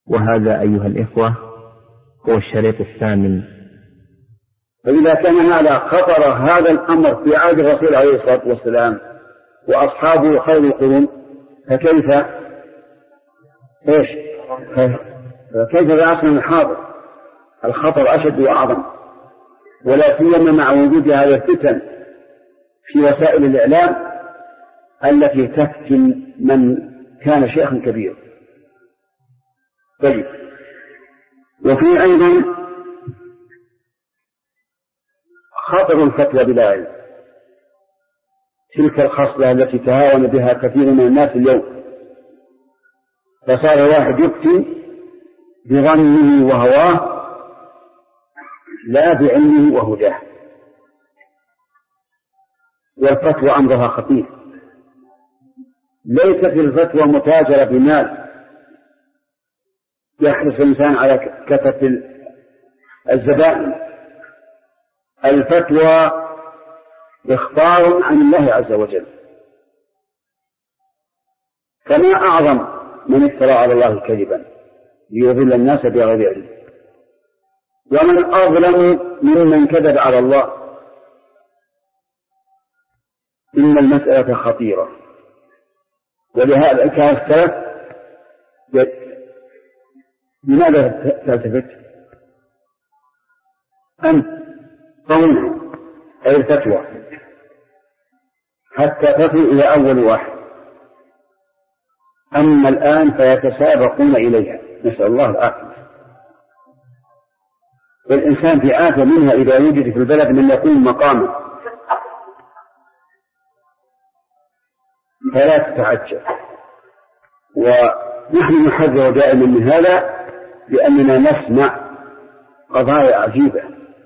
وهذا أيها الإخوة هو الشريط الثامن. فإذا كان هذا خطر هذا الأمر في عهد الرسول عليه الصلاة والسلام وأصحابه خير القرون، فكيف بعصرنا الحاضر الخطر أشد وأعظم، ولا سيما مع وجود هذه الفتن في وسائل الإعلام التي تفتن من كان شيخا كبيرا. طيب، وفي أيضا خطر الفتوى بلا علم، تلك الخصلة التي تهاون بها كثير من الناس اليوم، فصار واحد يفتي بظنه وهواه لا بعلمه وهداه، والفتوى أمرها خطير. ليست الفتوى متاجرة بمال يحرص الإنسان على كثرة الزبائن. الفتوى إخبار عن الله عز وجل، فما أعظم من افترى على الله كذبا ليضل الناس بغير علم، ومن أظلم ممن كذب على الله. إن المسألة خطيرة، ولهذا كان السلف لماذا تلتفت أنت قوله أي الفتوى حتى تصل إلى أول واحد، أما الآن فيتسابقون إليها، نسأل الله العافية. والإنسان في آفة منها إذا وجد في البلد من يقوم مقامه، فلا تتعجب. ونحن نحذر دائما من هذا لأننا نسمع قضايا عجيبة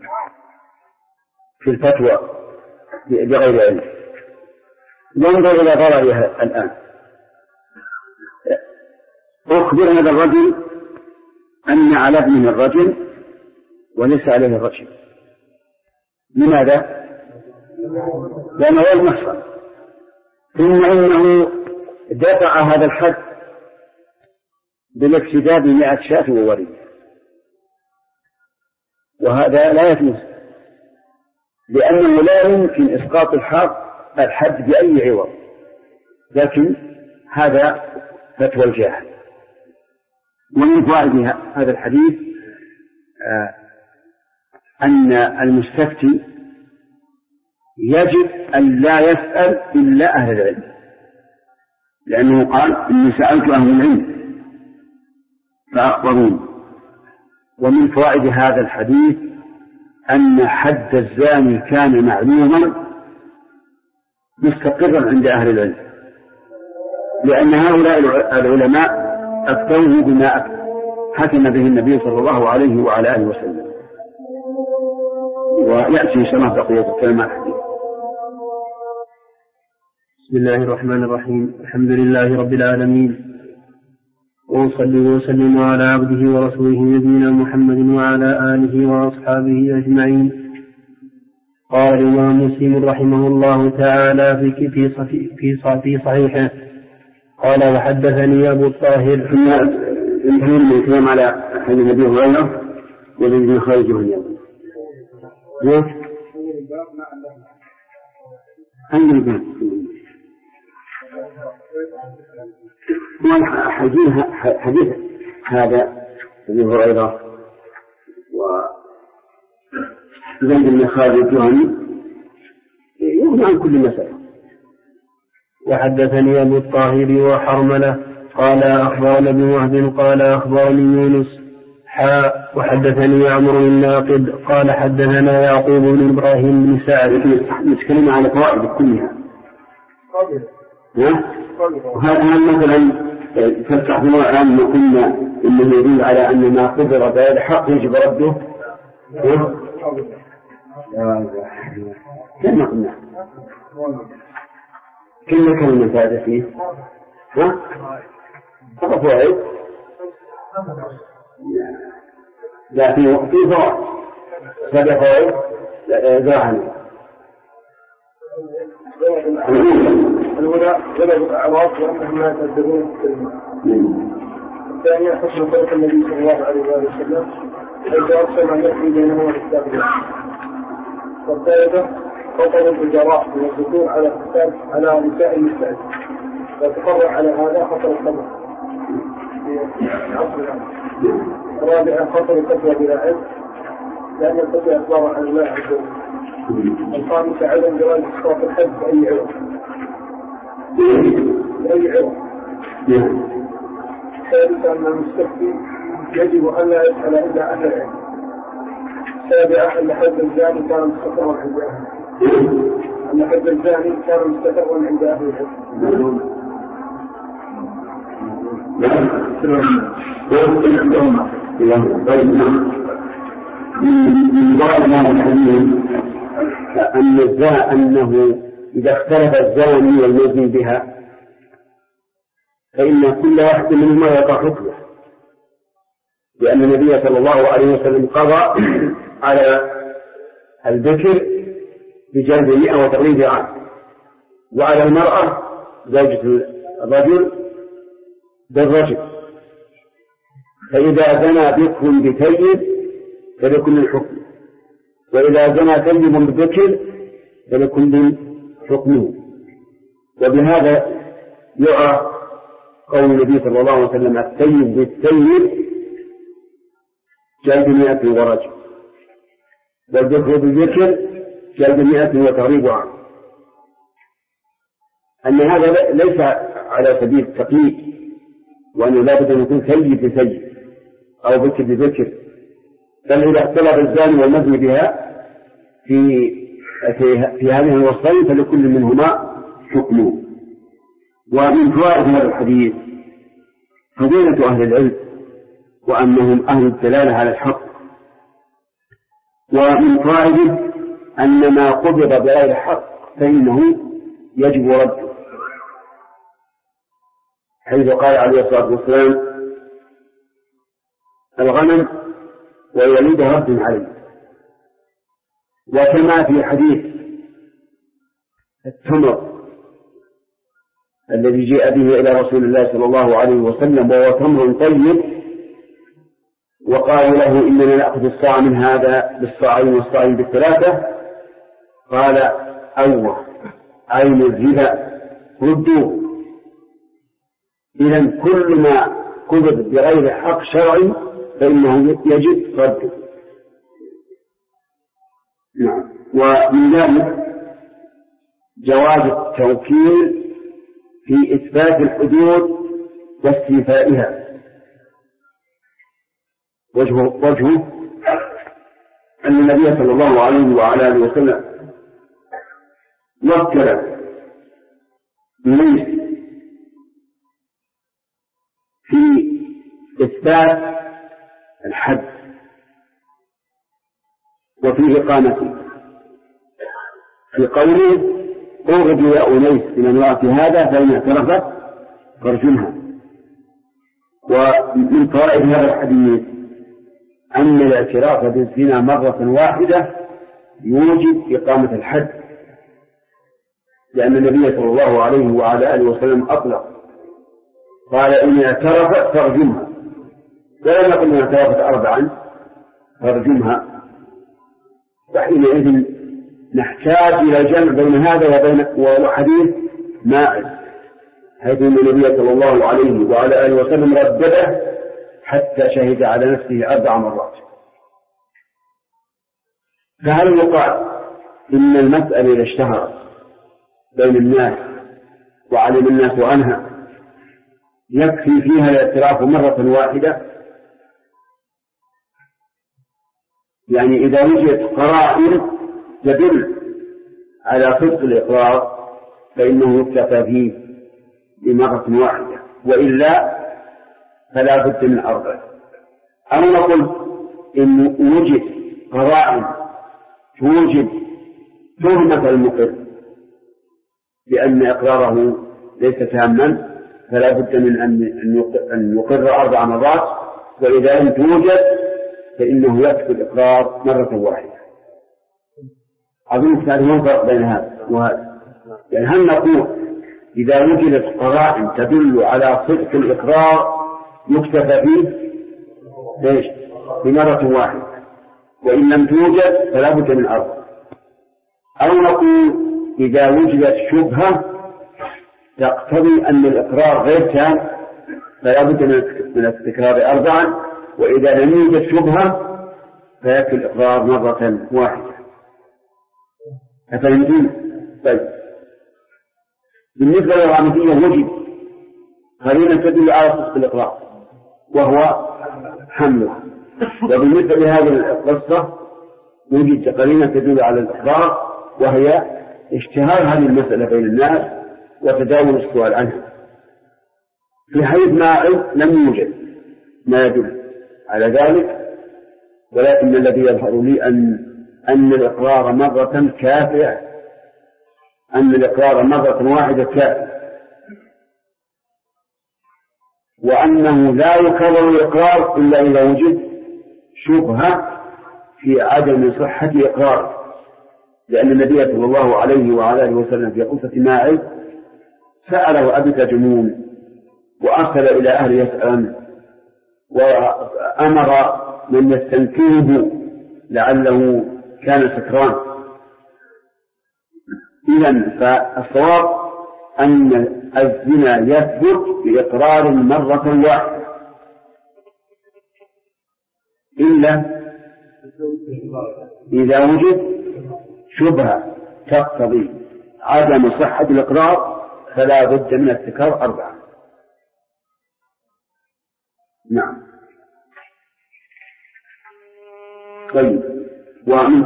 في الفتوى بغير علم. ننظر إلى ضررها الآن. أخبر هذا الرجل أن على ابنه الرجل وليس عليه الرجل. لماذا؟ لأنه هو المحصن، ثم إنه دفع هذا الحد بالاقتداء ب100 شاة ووريد، وهذا لا يجوز، لأنه لا يمكن إسقاط الحد بأي عوض، لكن هذا فتوى الجاهل. ومن فوائد هذا الحديث أن المستفتي يجب أن لا يسأل إلا أهل العلم، لأنه قال إني سألت أهل العلم فأخبروني. ومن فوائد هذا الحديث أن حد الزاني كان معلوما مستقرا عند أهل العلم، لأن هؤلاء العلماء أفتوه بما حكم به النبي صلى الله عليه وعلى آله وسلم. ويأتي إن شاء الله بقية الكلام الحديث. بسم الله الرحمن الرحيم. الحمد لله رب العالمين، وأصلي وسلم على عبده ورسوله نبينا محمد وعلى آله وأصحابه أجمعين. قال الإمام مسلم رحمه الله تعالى في صحيحه قال: وحدثني أبو الطاهر الكلام على حديث النبي هريرة والذين خرجوا من يوم حديث هذا أبي هريرة وزيد بن خالد الجهني يغني عن كل مسألة. وحدثني أبو الطاهر وحرملة قال أخبرنا ابن وهب قال أخبرني يونس وحدثني عمرو الناقد قال حدثنا يعقوب بن إبراهيم بن سعد. نتكلم على فوائد كلها. وهذا مثلا تفتح الآن ما قلنا إنه يدل على أن ما قدر بهذا حق يجب رده. كما قلنا كل كلمة هذا فيه فقط فوائد، لا في فوائد سبع فوائد ذاهن. الأولى غلب الأعراض وأنهم لا يتدرون ثانيا حسن خلق النبي صلى الله عليه وسلم حيث أقسم أن يحمي بينه والإسلام. والثالثة خطر الإجراء من الذكور على نساء المستعد، وتقرر على هذا خطر الخمر في عصر العام. الرابعة خطر الفتوى بلا علم، لأن الفتوى إخبار عن الله عز وجل. الخامسة عدم جواز إسقاط الحد بأي عوض. الثالثة أن المستفتي يجب أن لا يسأل إلا أهل العلم. السابعة أن حد الزاني كان مستقرا عند أهل أن حد الزاني كان مستقرا عند أهل العلم. أنه إذا اختلف الزاني والمزني بها فإن كل واحد منهما يقع حكمه، لأن النبي صلى الله عليه وسلم قضى على الذكر بجلد 100 وتغليظ عام، وعلى المرأة زوجة الرجل بالرجل. فإذا زنى بكر بثيب فلكل الحكم، وإذا زنى ثيب بذكر فلكل حكمه. وبهذا يعرف قول النبي صلى الله عليه وسلم الثيب بالثيب جلد 100 ورجل، والذكر بالذكر جلد 100 وتغريب عام. أن هذا ليس على سبيل التقييد، وأنه لا بد أن يكون ثيب بثيب أو ذكر بذكر، بل إذا اختلف الزاني والمزني بها في هذه الوصفين فلكل منهما حكمه. ومن فوائد هذا الحديث فضيلة أهل العلم وأنهم أهل الدلالة على الحق. ومن فوائده أن ما قبض بغير حق فإنه يجب رده، حيث قال عليه الصلاة والسلام الغنم ويلد رد عليه. وكما في حديث التمر الذي جاء به إلى رسول الله صلى الله عليه وسلم وهو تمر طيب، وقالوا له إننا نأخذ الصاع من هذا بالصاعين والصاعين بالثلاثة، قال أوه عين الربا ردوه. إذن كل ما قبض بغير حق شرعي فإنه يجب رده. نعم. ومن ذلك جواز التوكيل في إثبات الحدود واستيفائها. وجهه أن النبي صلى الله عليه وعلى آله وسلم وكل إليه في إثبات الحد وفي إقامته، في قوله أوغد يا أنيس من امرأة هذا فإن اعترفت فارجمها. ومن فوائد هذا الحديث أن الاعتراف بالزنا مرة واحدة يوجب إقامة الحد، لأن النبي صلى الله عليه وعلى آله وسلم أطلق قال إن اعترفت فارجمها، ولم يقل إن اعترفت 4 فارجمها. وحينئذ نحتاج إلى جمع بين هذا وبين حديث ماعز، حيث أن النبي صلى الله عليه وعلى آله وسلم ردده حتى شهد على نفسه 4 مرات. فهل يقال إن المسألة إذا اشتهرت بين الناس وعلم الناس عنها يكفي فيها الاعتراف مرة واحدة؟ يعني إذا وجدت قرائن تدل على صدق الإقرار فإنه يكتفى فيه بمرة واحدة، وإلا فلا بد من 4. أو نقول إن وجد قرائن توجد تهمة المقر بأن إقراره ليس تاما فلا بد من أن يقر 4 مرات، وإذا لم توجد فإنه يكفي الإقرار مرة واحدة. أظن تعرفون فرق بين هذا وهذا. يعني هل نقول إذا وجدت قرائن تدل على صدق الإقرار يكتفى فيه ليش؟ بمرة واحدة، وإن لم توجد فلا بد من 4. أو نقول إذا وجدت شبهة تقتضي أن الإقرار غير تام فلا بد من التكرار 4، وإذا لم يوجد شبهة فيكفي الإقرار مرة واحدة. أفهمتم؟ طيب، بالنسبة للغامدية وجد قرينة تدل على صدق الإقرار وهو حمله، وبالنسبة لهذه القصة وجد قرينة تدل على الإقرار وهي اشتهار هذه المسألة بين الناس وتداول السؤال عنها. في حديث ماعز لم يوجد ما يدل على ذلك، ولكن الذي يظهر لي أن الإقرار مرة كافية، أن الإقرار مرة واحدة كافية، وأنه لا يكرر الإقرار إلا إذا وجد شبهة في عدم صحة إقراره، لأن النبي صلى الله عليه وعلى آله وسلم في قصة ماعز سأله أبي جمون وأرسل إلى أهل يسأل وأمر من يستنكره لعله كان سكران. إذن فالصواب أن الزنا يثبت بإقرار مرة واحدة إلا إذا وجد شبهة تقتضي عدم صحة الإقرار فلا بد من التكرار 4. نعم. طيب، ومن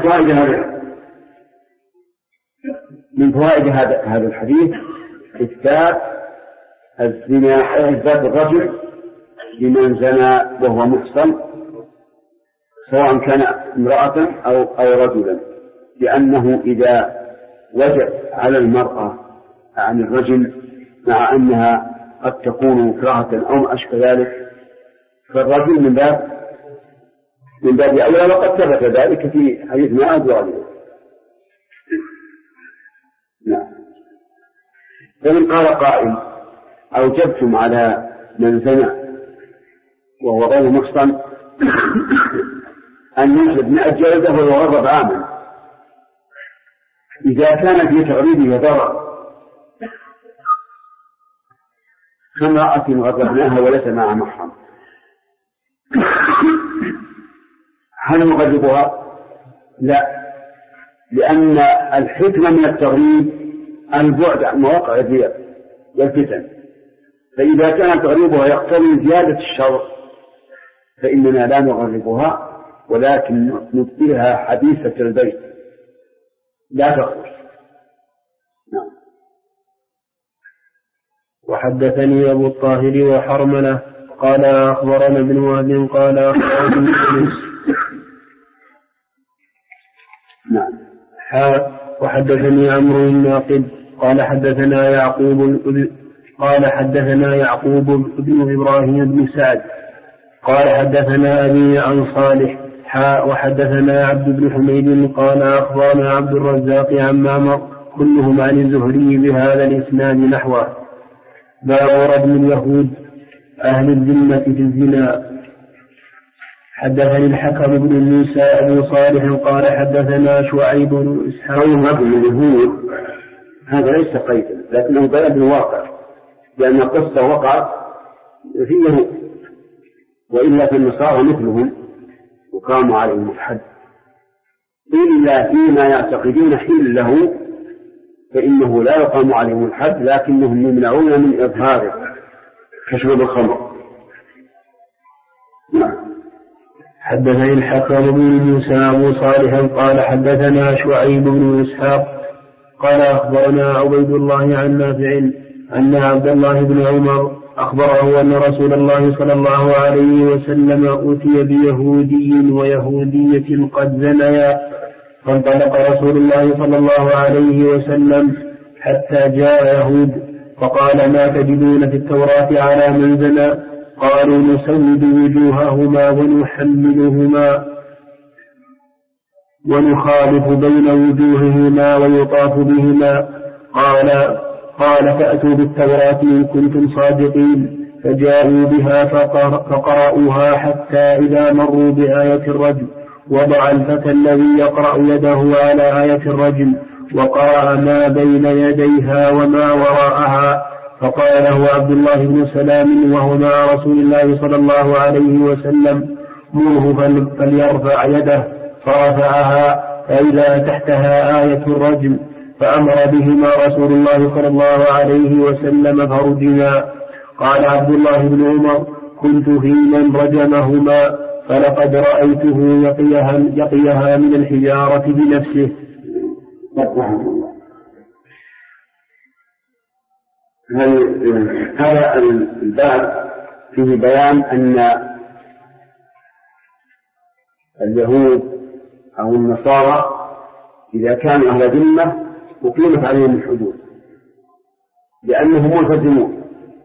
فوائد هذا الحديث إثبات الزنا، إثبات الرجل لمن زنى وهو محصن سواء كان امرأة أو رجلا، لأنه إذا وجب على المرأة عن الرجل مع أنها قد تكون كراهة أو ما أشبه ذلك فالرجل من باب أولى، وقد ثبت ذلك في حديث ماعز وغيره. نعم. فمن قال قائل أوجبتم على من زنى وهو غير محصن أن يجلد 100 جلدة ويغضب عاما، إذا كان في تغريبه ضرر كامرأة غضبناها وليس مع محرم، هل نغضبها؟ لا، لأن الحكمة من التغريب البعد عن مواقع الرياء والفتن، فإذا كان تغريبها يقتضي زيادة الشر فإننا لا نغربها ولكن نبقيها حديثة البيت لا تخرج. نعم. وحدثني أبو الطاهر وحرملة قال أخبرنا ابن وهب قال أخبرنا يونس. نعم. وحدثني عمرو الناقد قال حدثنا يعقوب بن إبراهيم بن سعد قال حدثنا أبي عن صالح وحدثنا عبد بن حميد قال أخبرنا عبد الرزاق عن معمر كلهم عن الزهري بهذا الإسناد نحوه. باب ردم اليهود أهل الذمة في الزنا. حدثني الحكم بن موسى أبو صالح قال حدثنا شعيب بن إسحاق. اليهود هذا ليس قيدا لكنه بلد الواقع، لأن القصة وقعت في يهود، وإلا في النصارى مثلهم وقاموا عليهم الحد إلا فيما يعتقدون حل له فإنه لا يقام عليهم الحد، لكنهم يمنعون من إظهاره كشرب الخمر. حدثني الحكم بن موسى أبو صالح قال حدثنا شعيب بن إسحاق قال أخبرنا عبيد الله عن نافع أن عبد الله بن عمر أخبره أن رسول الله صلى الله عليه وسلم أتي بيهودي ويهودية قد زنيا، فانطلق رسول الله صلى الله عليه وسلم حتى جاء يهود فقال ما تجدون في التوراة على من زنى؟ قالوا نسود وجوههما ونحملهما ونخالف بين وجوههما ويطاف بهما. قال فأتوا بالتوراة إن كنتم صادقين. فجاءوا بها فقرأوها حتى إذا مروا بآية الرجم وضع الفتى الذي يقرأ يده على آية الرجم وقرأ ما بين يديها وما وراءها، فقال له عبد الله بن سلام وهو مع رسول الله صلى الله عليه وسلم: مره فليرفع يده، فرفعها فإذا تحتها آية الرجم، فأمر بهما رسول الله صلى الله عليه وسلم فرجما. قال عبد الله بن عمر: كنت في من رجمهما، فلقد رأيته يقيها من الحجارة بنفسه. هذا الباب فيه بيان أن اليهود أو النصارى إذا كانوا أهل ذمة أقيمت عليهم الحدود لأنهم ملتزمون،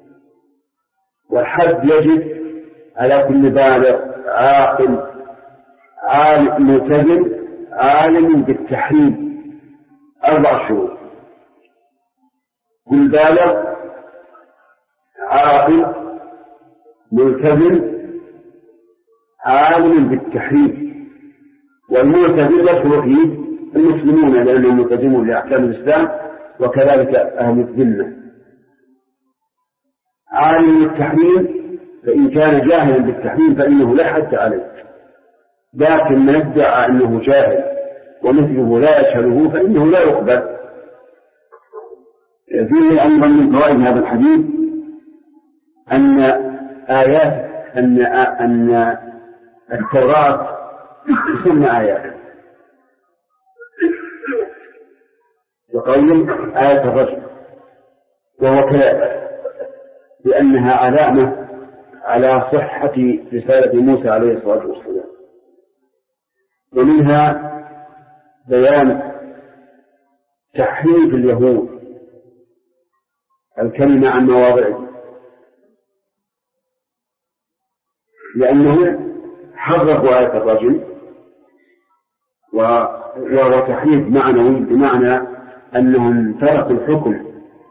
والحد يجب على كل بالغ عاقل عالم ملتزم عالم بالتحريم 4 شروط: كل بالغ عاقل ملتزم عالم بالتحريم. والملتزم يدخل فيه المسلمون لأنهم ملتزمون لأحكام الإسلام، وكذلك أهل الذمة. عالم بالتحريم فإن كان جاهلا بالتحريم فإنه لا حد عليه، لكن من ادعى أنه جاهل ومثله لا يشهده فإنه لا يقبل. فيه أيضا من فوائد هذا الحديث أن أن التوراة تسمى آيات، وقول آية الرجم وهو كلام، لأنها علامة على صحة رسالة موسى عليه الصلاة والسلام. ومنها بيان تحريف اليهود الكلمة عن مواضعه، لأنهم حرفوا آية الرجم، وهو تحريف معنوي بمعنى أنهم تركوا الحكم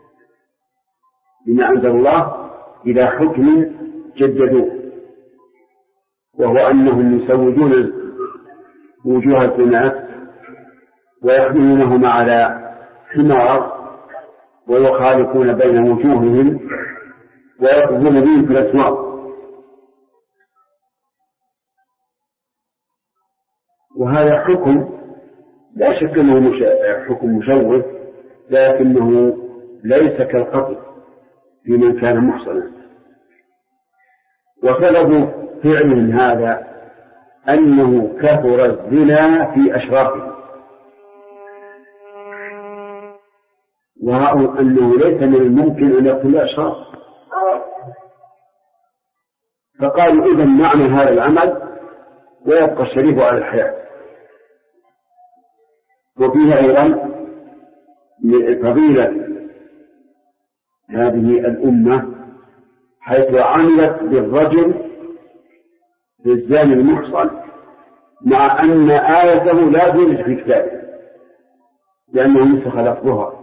بما أنزل الله إلى حكم جددوه، وهو أنهم يسودون وجوه البنات ويحملونهما على حمار ويخالفون بين وجوههم ويقضون بهم في الأسواق. وهذا حكم لا شك أنه حكم مشوه، لكنه ليس كالقتل في من كان محصنا. وسبب فعلهم هذا أنه كثر الزنا في أشرافه، ورأوا أنه ليس من الممكن أن يقتل الأشراف، فقالوا إذن نعمل هذا العمل ويبقى الشريف على الحياة. وفيه أيضا فضيلة هذه الأمة حيث عملت بالرجل بالزاني المحصن، مع أن آيته لا توجد في كتابه لأنه نسخ لفظها.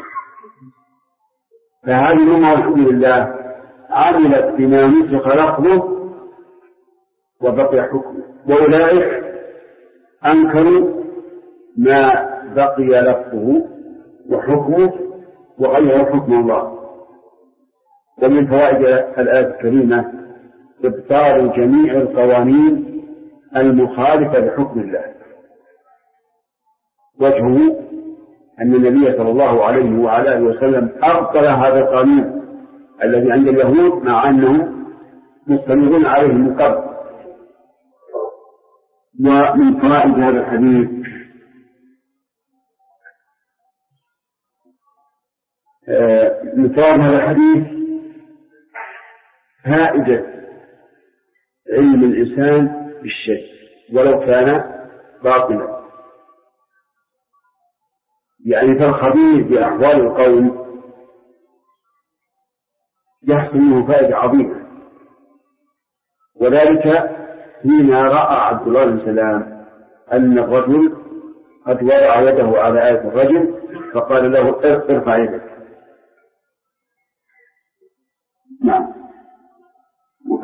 فهذه الأمة الحمد لله عملت بما نسخ لفظه وبقي حكمه، وأولئك أنكروا ما بقي لفظه وحكمه وغير حكم الله. ومن فوائد الآية الكريمة إبطال جميع القوانين المخالفة لحكم الله. وجهه أن النبي صلى الله عليه وعلى آله وسلم أبطل هذا القانون الذي عند اليهود مع أنهم مستمرون عليه من قبل. ومن فوائد هذا الحديث فائدة علم الإنسان بالشيء ولو كان باطلا، يعني فالخبير بأحوال القوم يحصل منه فائدة عظيمة. وذلك حين رأى عبد الله بن سلام أن الرجل قد وضع يده على آية الرجل فقال له ارفع يدك. نعم.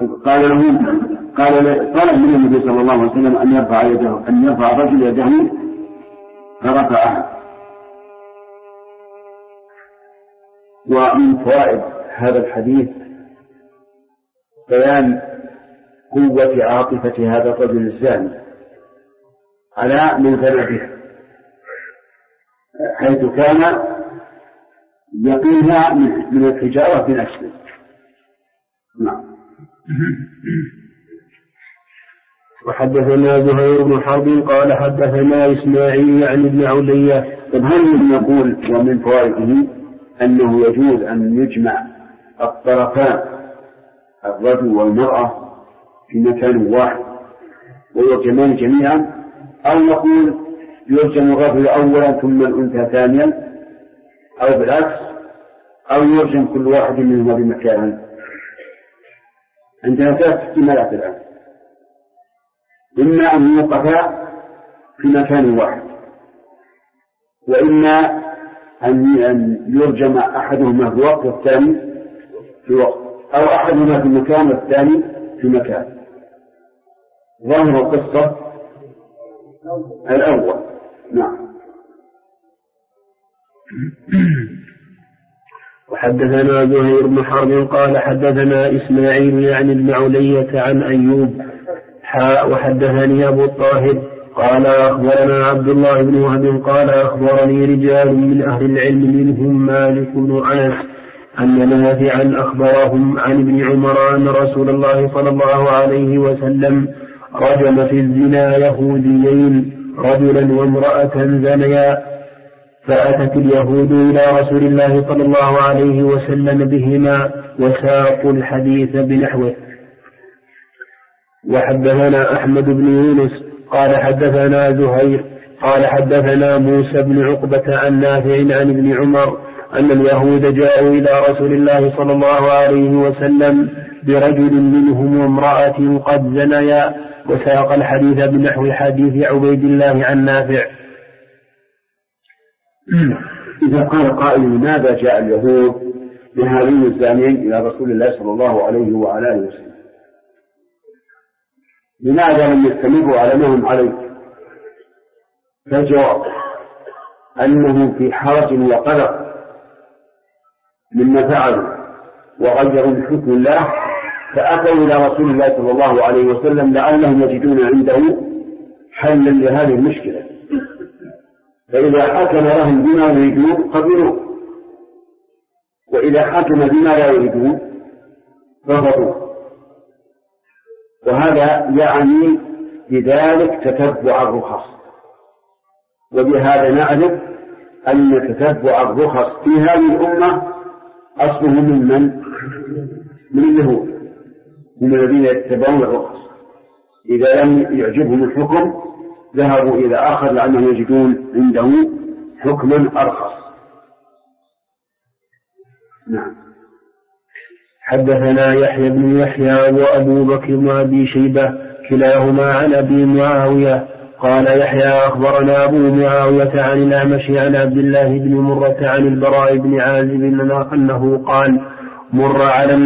طلب من النبي صلى الله عليه وسلم أن يرفع الرجل يده فرفعها. ومن فوائد هذا الحديث بيان قوة عاطفة هذا الرجل الزاني على من زنى به، حيث كان يقيها من الحجارة بنفسه. نعم. وحدثنا زهير بن حرب قال حدثنا إسماعيل عن ابن علية. هل نقول ومن فوائده أنه يجوز أن يجمع الطرفان الرجل والمرأة في مكان واحد ويرجمان جميعا، أو نقول يرجم الرجل أولا ثم الأنثى ثانيا، أو بالعكس، أو يرجم كل واحد منهما بمكان؟ عندنا ثلاث احتمالات الآن: إما أن يوقفا في مكان واحد، وإما أن يرجم أحدهما في وقت والثاني في وقت، أو أحدهما في مكان والثاني في مكان. ظاهر القصة الأول. نعم. وحدثنا زهير بن حرب قال حدثنا إسماعيل يعني ابن علية عن أيوب وحدثني أبو الطاهر قال أخبرنا عبد الله بن وهب قال أخبرني رجال من أهل العلم منهم مالك بن أنس أن نافعا أخبرهم عن ابن عمر أن رسول الله صلى الله عليه وسلم رجم في الزنا يهوديين رجلا وامرأة زنيا، فأتت اليهود إلى رسول الله صلى الله عليه وسلم بهما وساقوا الحديث بنحوه. وحدثنا أحمد بن يونس قال حدثنا زهير قال حدثنا موسى بن عقبة عن نافع عن ابن عمر أن اليهود جاءوا إلى رسول الله صلى الله عليه وسلم برجل منهم وامرأة قد زنيا، وساق الحديث بنحو حديث عبيد الله عن نافع. إذا قال قائل لماذا جاء اليهود بهذين الزانيين إلى رسول الله صلى الله عليه وعلى آله وسلم؟ لماذا لم يستمروا على ما هم عليه؟ فالجواب أنهم في حرج وقلق مما فعلوا وغيروا من حكم الله، فأتوا إلى رسول الله صلى الله عليه وسلم لعلهم يجدون عنده حلا لهذه المشكلة، فإذا حكم لهم بما يريدون قبلوا، وإذا حكم بما لا يريدون رفضوا. وهذا يعني بذلك تتبع الرخص، وبهذا نعرف أن تتبع الرخص في هذه الأمة أصله من اليهود، من الذين يتبعون الرخص. إذا لم يعجبهم الحكم ذهبوا إلى آخر لأنهم يجدون عنده حكما أرخص. نعم. حدثنا يحيى بن يحيى وأبو بكر بن أبي شيبة كلاهما عن أبي معاوية قال يحيى أخبرنا أبو معاوية عن الأعمش عن عبد الله بن مرة عن البراء بن عازب أنه قال مر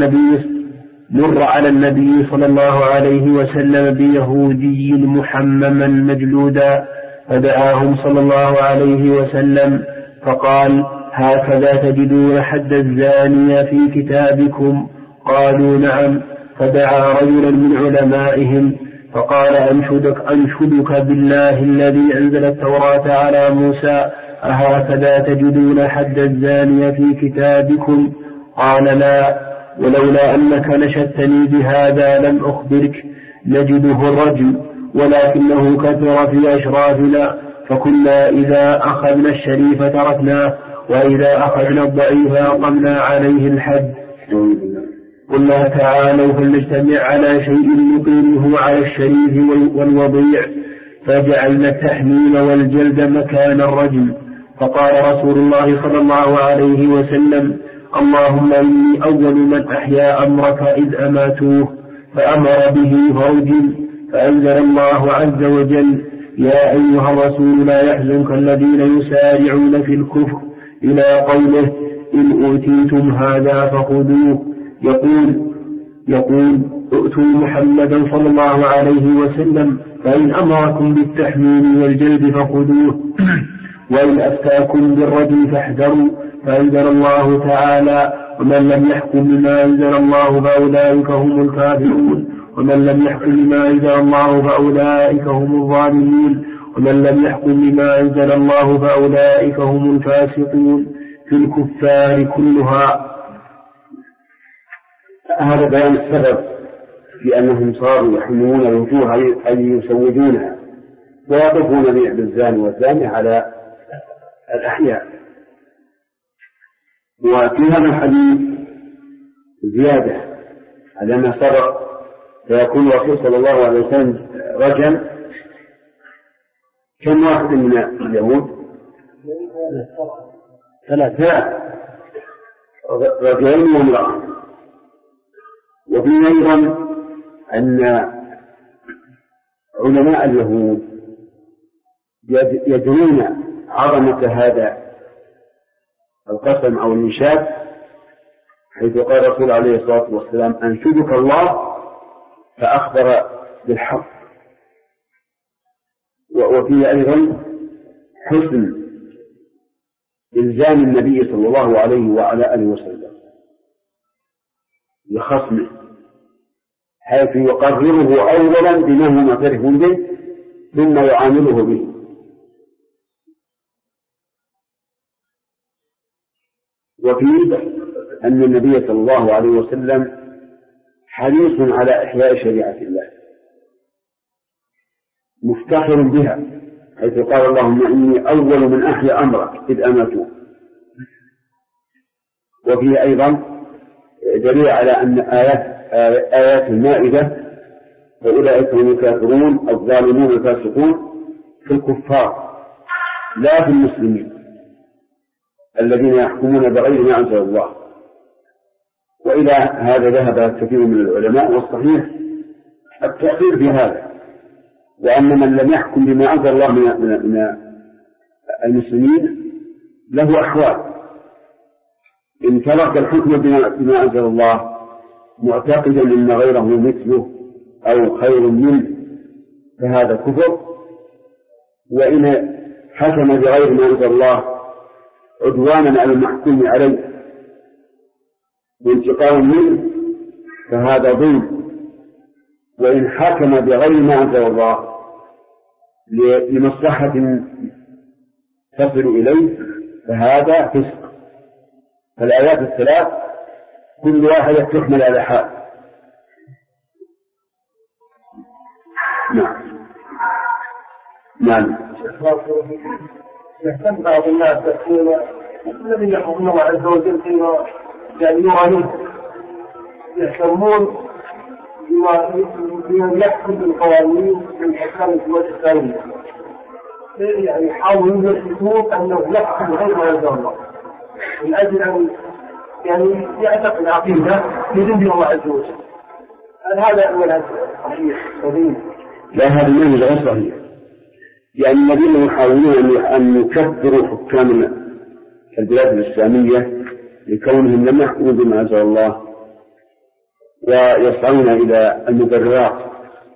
على النبي صلى الله عليه وسلم بيهودي محمما مجلودا، فدعاهم صلى الله عليه وسلم فقال هكذا تجدون حد الزانية في كتابكم؟ قالوا نعم. فدعا رجلا من علمائهم فقال أنشدك بالله الذي أنزل التوراة على موسى أهكذا تجدون حد الزانية في كتابكم؟ قال لا، ولولا أنك نشدتني بهذا لم أخبرك. نجده الرجل ولكنه كثر في أشرافنا، فكنا إذا أخذنا الشريف تركناه، وإذا أخذنا الضعيف أقمنا عليه الحد. قلنا تعالوا فلنجتمع على شيء نقيمه على الشريف والوضيع، فجعلنا التحميل والجلد مكان الرجم. فقال رسول الله صلى الله عليه وسلم اللهم إني أول من أحيا أمرك إذ أماتوه، فأمر به فرجم. فأنزل الله عز وجل يا أيها الرسول لا يحزنك الذين يسارعون في الكفر إلى قوله إن أوتيتم هذا فخذوه. يقول يقول: ائتوا محمدا صلى الله عليه وسلم فإن أمركم بالتحميل والجلد فخذوه وإن أفتاكم بالرجل فاحذروا. فأنزل الله تعالى: ومن لم يحكم بما أنزل الله فأولئك هم الكافرون، ومن لم يحكم بما أنزل الله فأولئك هم الظالمون، ومن لم يحكم بما أنزل الله فأولئك هم الفاسقون. في الكفار كلها. هذا بيان السبب في أنهم صاروا يحملون الوجوه أي يسودونها ويقفون بالزاني والزاني على الأحياء. وفي هذا الحديث زيادة على ما سبق، فيكون الرسول صلى الله عليه وسلم رجم كم واحد من اليهود؟ 3 رجلين وامرأة. وفي أيضا أن علماء اليهود يدرون عظمة هذا القسم أو الإنشاد، حيث قال الرسول عليه الصلاة والسلام: أنشدك الله، فأخبر بالحق. وفيه أيضا حسن إلزام النبي صلى الله عليه وعلى آله وسلم لخصمه، حيث يقرره أولا بما هو معترف به ثم يعامله به. وفيه أن النبي صلى الله عليه وسلم حريص على إحياء شريعة الله، مفتخر بها، حيث قال: اللهم إني أول من أحيا أمرك إذ أمته. وفيه أيضا دليل على أن آيات المائدة: فأولئك هم الكافرون الظالمون الفاسقون، في الكفار لا في المسلمين الذين يحكمون بغير ما أنزل الله. وإلى هذا ذهب كثير من العلماء، والصحيح التأخير في هذا، وأن من لم يحكم بما أنزل الله من المسلمين له أحوال: إن ترك الحكم بما أنزل الله معتقدا أن غيره مثله أو خير منه فهذا كفر، وإن حكم بغير ما أنزل الله عدوانا على المحكوم عليه وانتقام منه فهذا ظلم، وإن حكم بغير ما أنزل الله لمصلحة تصل إليه فهذا فسق. فالآيات الثلاث كل واحدة تحمل على حال. نعم. يهتم بعض الناس الذين يحفظون الله عز وجل فيما يعني يرانيه، يهتمون بما يحكم بالقوانين من حكام الدول الإسلامية، يعني يحاولون يثبتون أنه يحكم غير ما أنزل الله من أجل أن يعني يعتقد عقيدة يدين الله عز وجل. هذا منهج صحيح سليم؟ لا، هذا منهج غير صحيح. يعني الذين يحاولون أن يكبروا حكام البلاد الإسلامية لكونهم لم يحكموا بما أنزل الله ويسعون إلى المبررات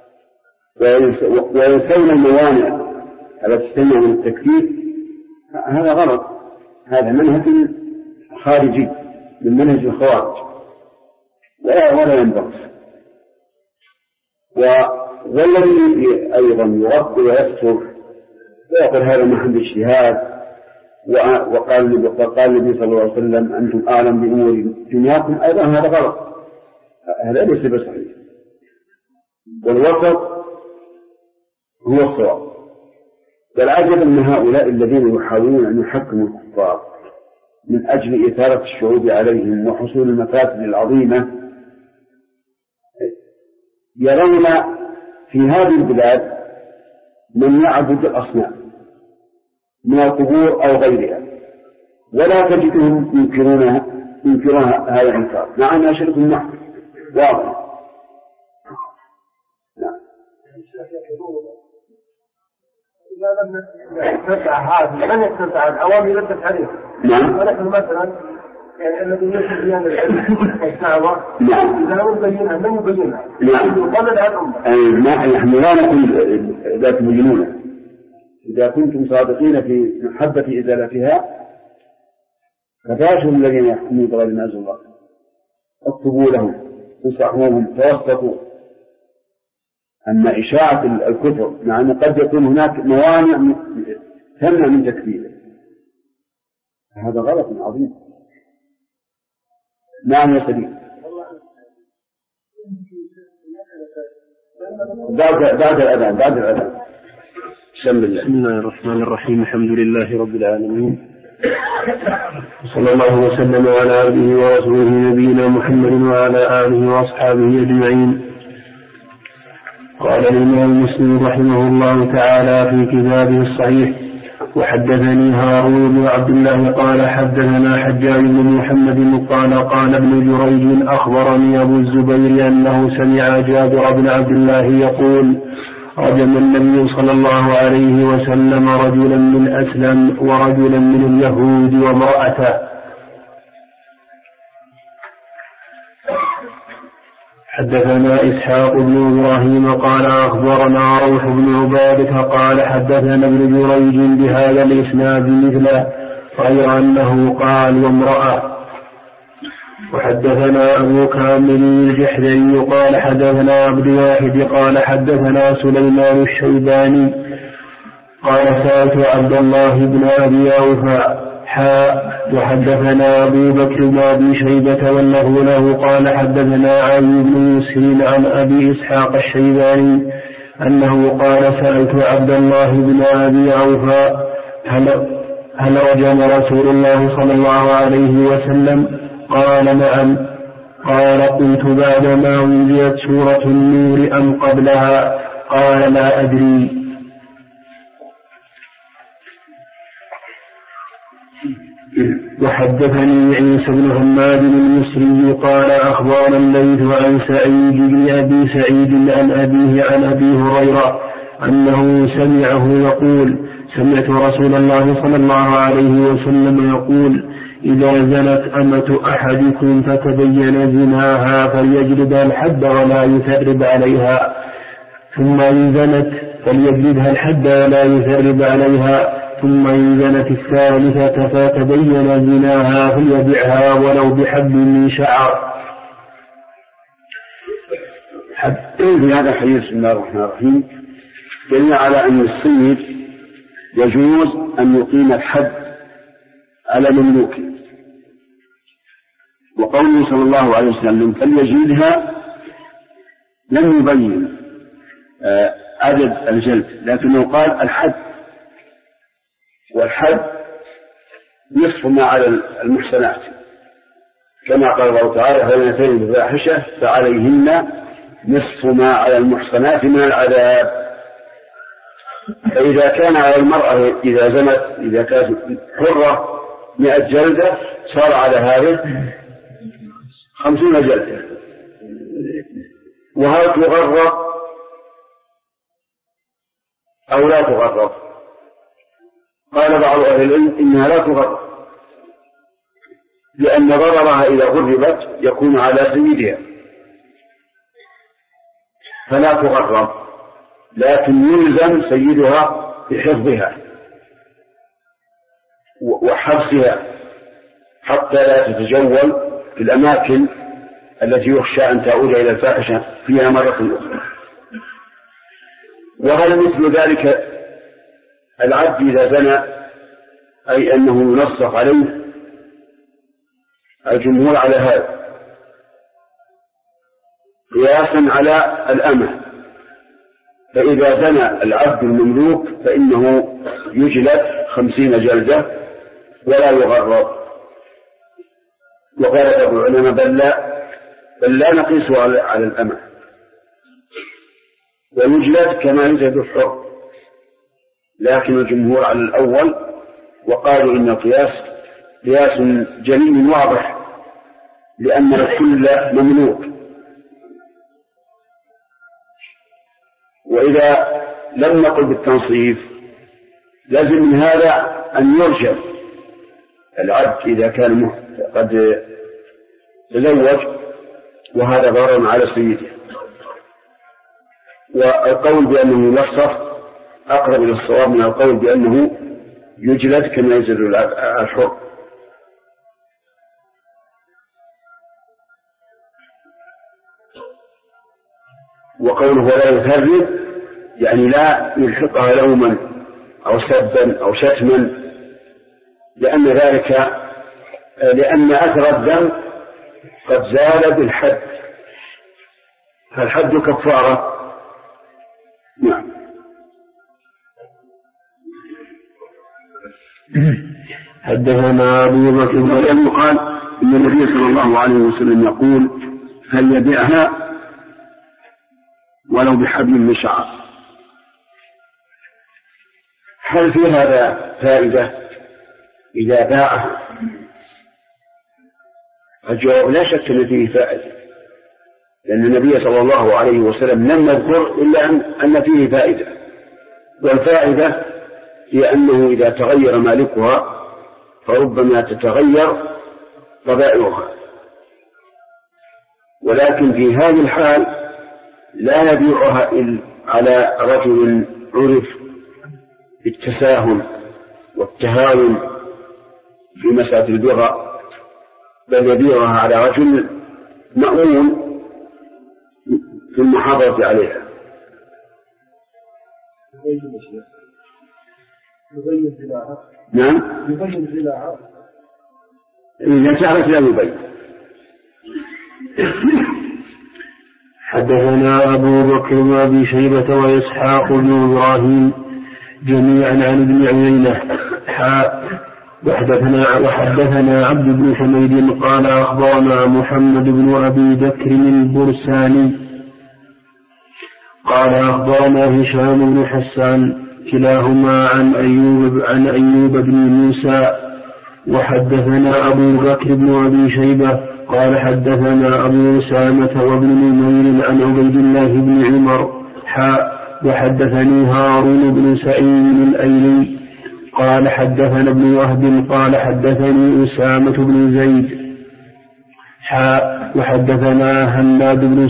وينسون الموانع التي تمنع من التكفير، هذا غلط. هذا منهج خارجي من منهج الخوارج ولا ينبغي. والذي أيضا يغطي ويستر ويقول هذا محل اجتهاد، وقال النبي صلى الله عليه وسلم: أنتم أعلم بأمور دنياكم، أيضا هذا غلط، هذا ليس بصحيح. والوسط هو الصواب. والعجب أن هؤلاء الذين يحاولون أن يحكموا الكفار من أجل إثارة الشعوب عليهم وحصول المفاسد العظيمة يرون في هذه البلاد من يعبد الأصنام من القبور أو غيرها، ولا تجدهم ينكرون هذا الإنكار مع أن شركهم معه واضح. إذا لم يتبع هذه من يتبع الأوامر لم تفعله. نعم. ولكن مثلا يعني الذي يجب بيان العلم والدعوة إذا لم يبينها من يبينها؟ نحن لا نقول لا تبينونها. إذا كنتم صادقين في محبة إزالتها فباشروا الذين يحكمون بغير ما أنزل الله، اكتبوا لهم، انصحوهم، توسطوا. أما إشاعة الكفر مع أن قد يكون هناك موانع تمنع من تكفيره هذا غلط عظيم. نعم يا سليم. بعد الأذان بسم الله الرحمن الرحيم. الحمد لله رب العالمين، صلى الله وسلم على عبده ورسوله نبينا محمد وعلى آله وأصحابه أجمعين. قال الإمام مسلم رحمه الله تعالى في كتابه الصحيح: وحدثني هارون بن عبد الله قال حدثنا حجاج بن محمد قال ابن جريج أخبرني أبو الزبير أنه سمع جابر بن عبد الله يقول: رجم النبي صلى الله عليه وسلم رجلا من أسلم ورجلا من اليهود وامرأته. حدثنا إسحاق بن إبراهيم قال أخبرنا روح بن عبادة قال حدثنا ابن جريج بهذا الإسناد مثله غير أنه قال وامرأة. وحدثنا أبو كامل الجحدري قال حدثنا عبد الواحد قال حدثنا سليمان الشيباني قال سألت عبد الله بن أبي أوفى وحدثنا أبو بكر بن أبي شيبة واللفظ له قال حدثنا علي بن يسر عن أبي إسحاق الشيباني أنه قال سألت عبد الله بن أبي أوفى هل رجم رسول الله صلى الله عليه وسلم؟ قال نعم. قال قلت بعدما أنزلت سورة النور أم قبلها؟ قال لا أدري. وحدثني عيسى بن حماد المصري قال أخبرنا الليث عن سعيد بن أبي سعيد عن أبيه عن أبي هريرة أنه سمعه يقول: سمعت رسول الله صلى الله عليه وسلم يقول: إذا زنت أمة أحدكم فتبين زناها فليجلدها الحد ولا يثرب عليها، ثم إن زنت فليجلدها الحد ولا يثرب عليها، ثم إن زنت الثالثة فتبين زناها فليبعها ولو بحبل من شعر. في هذا الحديث بسم الله الرحمن الرحيم دليل على أن السيد يجوز أن يقيم الحد على مملوكه، وقوله صلى الله عليه وسلم فليجلدها لم يبين عدد الجلد، لكنه قال الحد، والحد نصف ما على المحسنات، كما قال الله تعالى: فإن أتين بفاحشة فعليهن نصف ما على المحسنات من العذاب. فإذا كان على المرأة إذا زنت إذا كانت حرة 100 جلدة صار على هذا 50 جلدة. وهل تغرب أو لا تغرب؟ قال بعض أهل العلم إنها لا تغرب، لأن ضررها إذا غربت يكون على سيدها فلا تغرب، لكن يلزم سيدها بحفظها وحبسها حتى لا تتجول في الأماكن التي يخشى أن تعود إلى الفاحشة فيها مرة أخرى. وهل مثل ذلك العبد إذا زنى، أي أنه ينصف عليه؟ الجمهور على هذا قياسا على الأمة، فإذا زنى العبد المملوك فإنه يجلد 50 جلدة ولا يغرب. وقال بعض العلماء بل لا نقيسه على الأمة، ويجلد كما يجلد الحر، لكن الجمهور على الأول، وقالوا إن القياس قياس جلي واضح لأن الكل مملوك. وإذا لم نقل بالتنصيف لازم من هذا أن يرجم العبد إذا كان قد تزوج وهذا ضرر على سيده. والقول بأنه يلصف أقرب إلى الصواب من القول بأنه يجلد كما يجلد الحر. وقوله ولا يثرب يعني لا يلحقها لوما أو سبا أو شتما، لأن أثر الذنب قد زال بالحد، فالحد كفارة. نعم. حدثنا أبو بكر يقال إن النبي صلى الله عليه وسلم يقول فليبيعها ولو بحبل من شعر. هل في هذا فائدة إذا باعه؟ الجواب لا شك أن فيه فائدة، لأن النبي صلى الله عليه وسلم لم يذكر إلا أن فيه فائدة، والفائدة هي أنه إذا تغير مالكها فربما تتغير طبائعها، ولكن في هذه الحال لا يبيعها على رجل عرف بالتساهل والتهاون في مسألة البغى، بل يبيعها على رجل مأمون في المحافظة عليها. نعم. إذا تعرف لا يبين. حدثنا أبو بكر وأبي شيبة وإسحاق بن إبراهيم جميعا عن ابن عيينة وحدثنا عبد بن حميد قال أخبرنا محمد بن أبي بكر البرساني قال أخبرنا هشام بن حسان كلاهما عن أيوب بن موسى. وحدثنا أبو بكر بن أبي شيبة قال حدثنا أبو أسامة وابن نمير عن عبيد الله بن عمر وحدثني هارون بن سعيد الأيلي قال حدثنا ابن وهب قال حدثني أسامة بن زيد وحدثنا هناد بن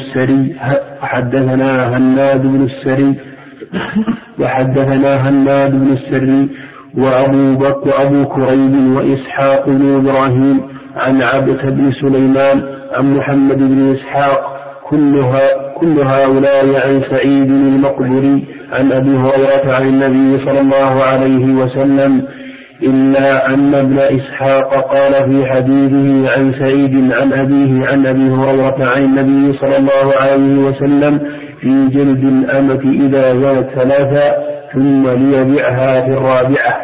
السري وأبو بكر وأبو كريب وإسحاق بن إبراهيم عن عبد بن سليمان عن محمد بن إسحاق كل هؤلاء عن سعيد المقبري عن أبي هريرة عن النبي صلى الله عليه وسلم، إلا أن ابن إسحاق قال في حديثه عن سعيد عن أبيه عن أبي هريرة عن النبي صلى الله عليه وسلم في جلد الأمة إذا زنت 3 ثم ليبيعها في 4.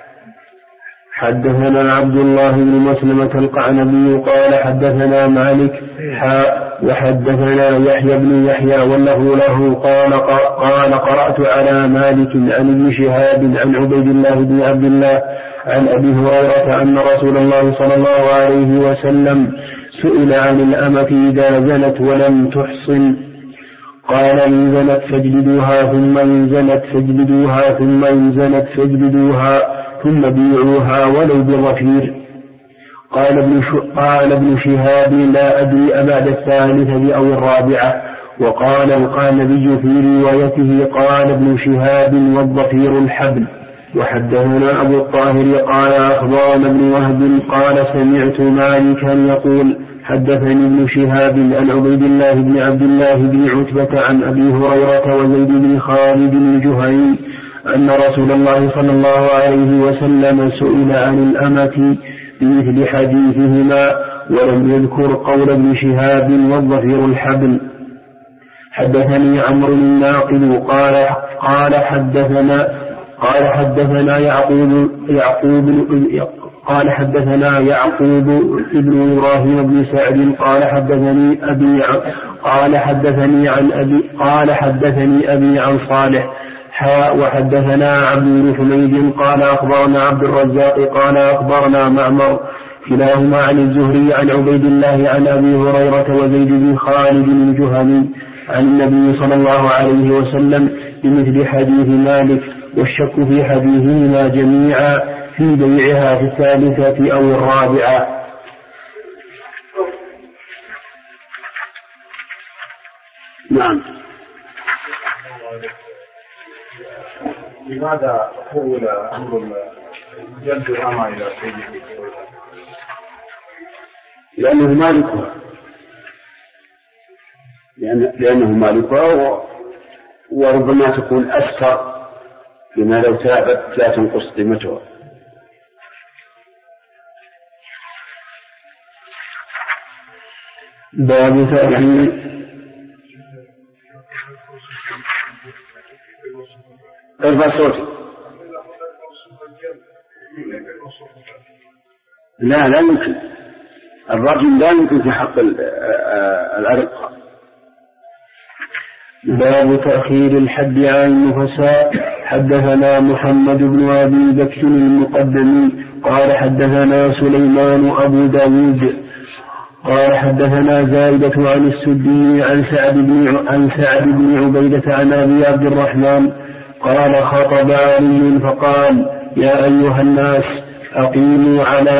حدثنا عبد الله بن مسلمة القعنبي قال حدثنا مالك وحدثنا يحيى بن يحيى وله قال قرأت على مالك عن ابن شهاب عن عبيد الله بن عبد الله عن أبي هريرة أن رسول الله صلى الله عليه وسلم سئل عن الأمة إذا زنت ولم تحصن قال إن زنت فاجلدوها ثم إن زنت فاجلدوها ثم إن زنت فاجلدوها ثم بيعوها ولو بالرفير. قال ابن شهاب لا أدري أبعد 3 أو 4. وقال القانبي في روايته قال ابن شهاب والضفير الحبل. وحدثنا أبو الطاهر قال أخبرنا ابن وهب قال سمعت مالكا يقول حدثني ابن شهاب عن عبيد الله بن عبد الله بن عتبة عن أبي هريرة وزيد بن خالد الجهني أن رسول الله صلى الله عليه وسلم سئل عن الأمة بمثل حديثهما ولم يذكر قول ابن شهاب والضفير الحبل. حدثني عمرو الناقد قال حدثنا يعقوب ابن إبراهيم بن سعد قال حدثني أبي عن صالح وحدثنا عبد بن حميد قال أخبرنا عبد الرزاق قال أخبرنا معمر كلاهما عن الزهري عن عبيد الله عن أبي هريرة وزيد بن خالد الجهني عن النبي صلى الله عليه وسلم بمثل حديث مالك، والشك في حديثهما جميعا في بيعها في الثالثة أو الرابعة. نعم. لماذا حول أمر جلد الأمة إلى سيده؟ لأنه مالكها، لأنه مالكها، وربما تكون أستر بما لو تابت لا تنقص قيمتها. باب تأخير ارفع صوتك. لا يمكن، الرجل لا يمكن في حق العرق. باب تأخير الحد عن النفساء. حدثنا محمد بن أبي بكر المقدمي قال حدثنا سليمان أبو داود قال حدثنا زائدة عن السدي عن سعد بن عبيدة عن أبي عبد الرحمن قال خطب علي فقال يا أيها الناس أقيموا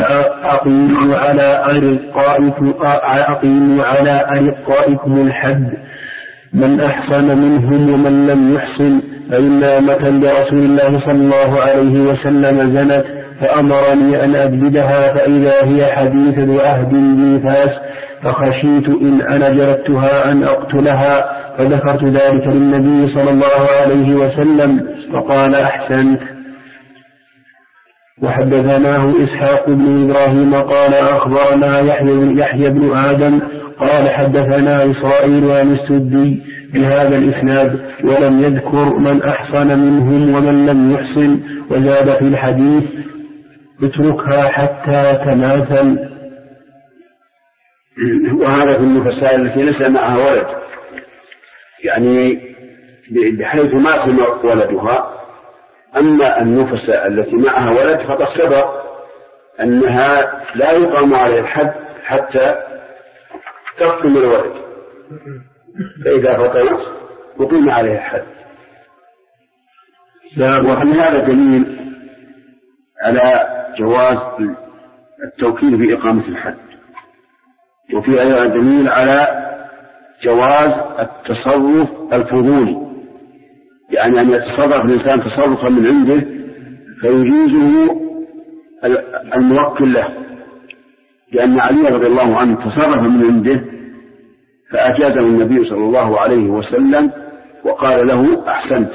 على أرقائكم الحد، من أحصن منهم ومن لم يحصن، فإن أمة لرسول الله صلى الله عليه وسلم زنت فأمرني أن أجلدها، فإذا هي حديثة عهد بنفاس، فخشيت إن أنا جلدتها أن أقتلها، فذكرت ذلك للنبي صلى الله عليه وسلم فقال أحسنت. وحدثناه إسحاق بن إبراهيم قال أخبرنا يحيى بن آدم قال حدثنا إسرائيل عن السدي بهذا الإسناد ولم يذكر من أحصن منهم ومن لم يحصن، وزاد في الحديث اتركها حتى تماثل. وهذا في النفساء التي ليس معها ولد، يعني بحيث ما تمر ولدها. أما النفساء التي معها ولد فقد سبق أنها لا يقام عليها الحد حتى تقتل الولد، فإذا فطرت يقيم عليها الحد. وفي هذا دليل على جواز التوكيل في إقامة الحد، وفي أيضا دليل على جواز التصرف الفضولي، يعني أن يتصرف الإنسان تصرفا من عنده فيجيزه الموكل له، لأن علي رضي الله عنه تصرف من عنده فأجازه النبي صلى الله عليه وسلم وقال له أحسنت.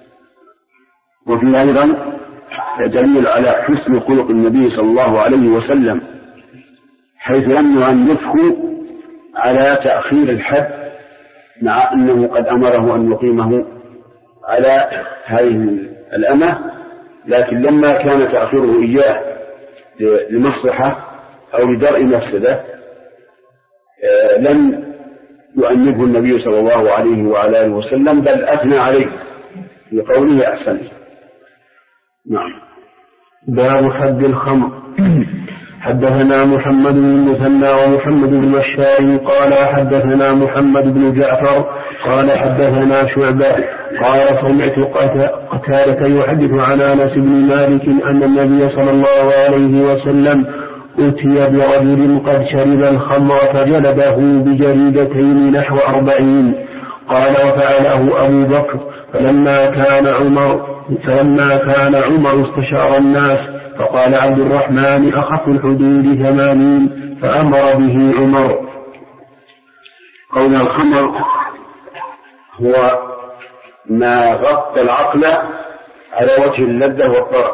وفي أيضا دليل على حسن خلق النبي صلى الله عليه وسلم، حيث لم يعنفه على تأخير الحد مع أنه قد أمره أن يقيمه على هذه الأمة، لكن لما كان تأخيره إياه لمصلحة أو لدرء مفسدة لم يؤنبه النبي صلى الله عليه وعلى آله وسلم، بل أثنى عليه بقوله أحسن. نعم. باب حد الخمر. حدثنا محمد بن المثنى ومحمد بن بشار قال حدثنا محمد بن جعفر قال حدثنا شعبة قال سمعت قتادة يحدث عن أنس بن مالك أن النبي صلى الله عليه وسلم أتي برجل قد شرب الخمر فجلده بجريدتين نحو 40. قال وفعله أبو بكر، فلما كان عمر استشار الناس فقال عبد الرحمن أخف الحدود 80، فأمر به عمر. قول الخمر هو ما غطى العقل على وجه اللذة والطرب،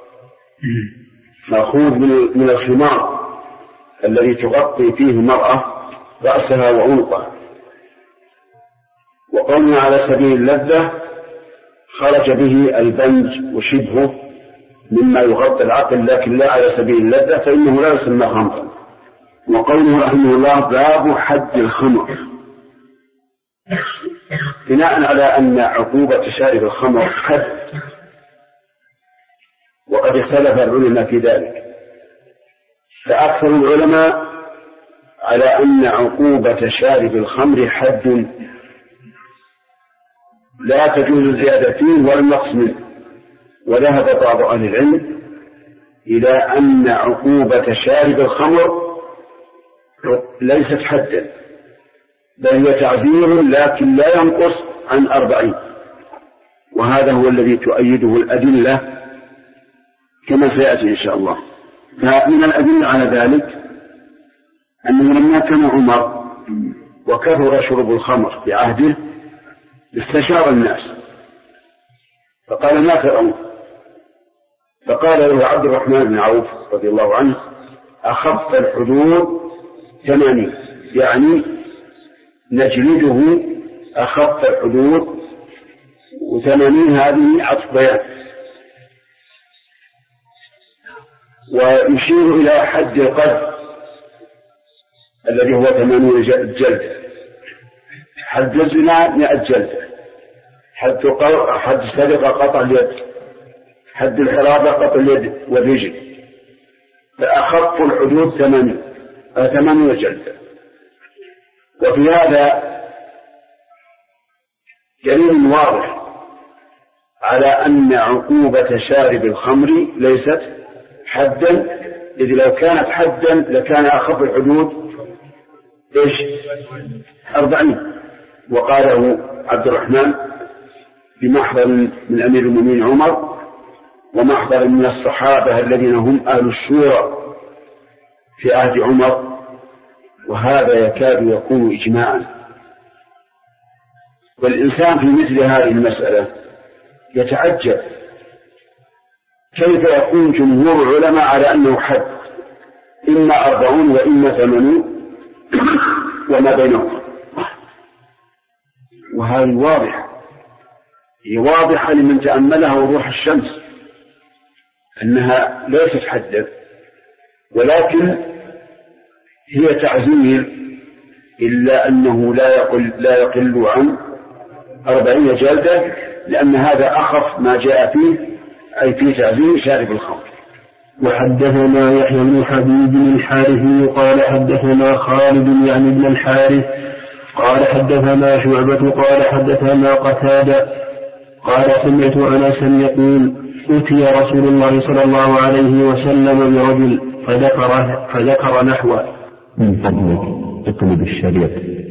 مأخوذ من الخمار الذي تغطي فيه المرأة رأسها وعنقها. وقولنا على سبيل اللذة خرج به البنج وشبهه مما يغطي العقل، لكن لا على سبيل اللذة، فإنه لا يسمى خمرا. وقوله رحمه الله باب حد الخمر، بناء على أن عقوبة شارب الخمر حد، وقد اختلف العلماء في ذلك، فأكثر العلماء على أن عقوبة شارب الخمر حد لا تجوز الزيادة فيه ولا النقص منه. وذهب بعض أهل العلم إلى أن عقوبة شارب الخمر ليست حدا، بل هي تعزير لكن لا ينقص عن 40، وهذا هو الذي تؤيده الأدلة كما سيأتي إن شاء الله. فمن الأدلة على ذلك أنه لما كان عمر وكثر شرب الخمر في عهده استشار الناس فقال: ما ترون؟ فقال له عبد الرحمن بن عوف رضي الله عنه: أخف الحدود 80، يعني نجلده أخف الحدود، و80 هذه عطف بيان. ويشير إلى حد القذف الذي هو 80 جلدة، حد الزنا 100 جلدة، حد السرقة قطع اليد، حد الحرابة قطع اليد والرجل، فأخف الحدود 80 جلدة. وفي هذا دليل واضح على أن عقوبة شارب الخمر ليست حدا، إذ لو كانت حدا لكان أخف الحدود 40. وقاله عبد الرحمن بمحضر من أمير المؤمنين عمر، ومحضر من الصحابة الذين هم أهل الشورى في عهد عمر، وهذا يكاد يكون إجماعا. والإنسان في مثل هذه المسألة يتعجب كيف يكون جمهور العلماء على أنه حد، إما 40 وإما 80 وما بينهم. وهذه واضحة، هي واضحة لمن تأملها وضوح الشمس أنها ليست حدا، ولكن هي تعزير، إلا أنه لا يقل عن 40 جلدة، لأن هذا أخف ما جاء فيه، أي في تعزير شارب الخمر. وحدثنا يحيى بن حبيب الحارثي قال حدثنا خالد يعني بن الحارث قال حدثنا شعبة قال حدثنا قتادة قال سمعت أنسا يقول: أتي رسول الله صلى الله عليه وسلم برجل فذكر نحوه. من فضلك اقلب الشريط.